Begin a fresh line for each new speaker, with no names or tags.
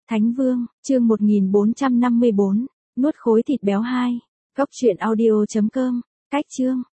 Thánh Vương, chương 1454, nuốt khối thịt béo 2. Cốc truyện audio.com, cách chương.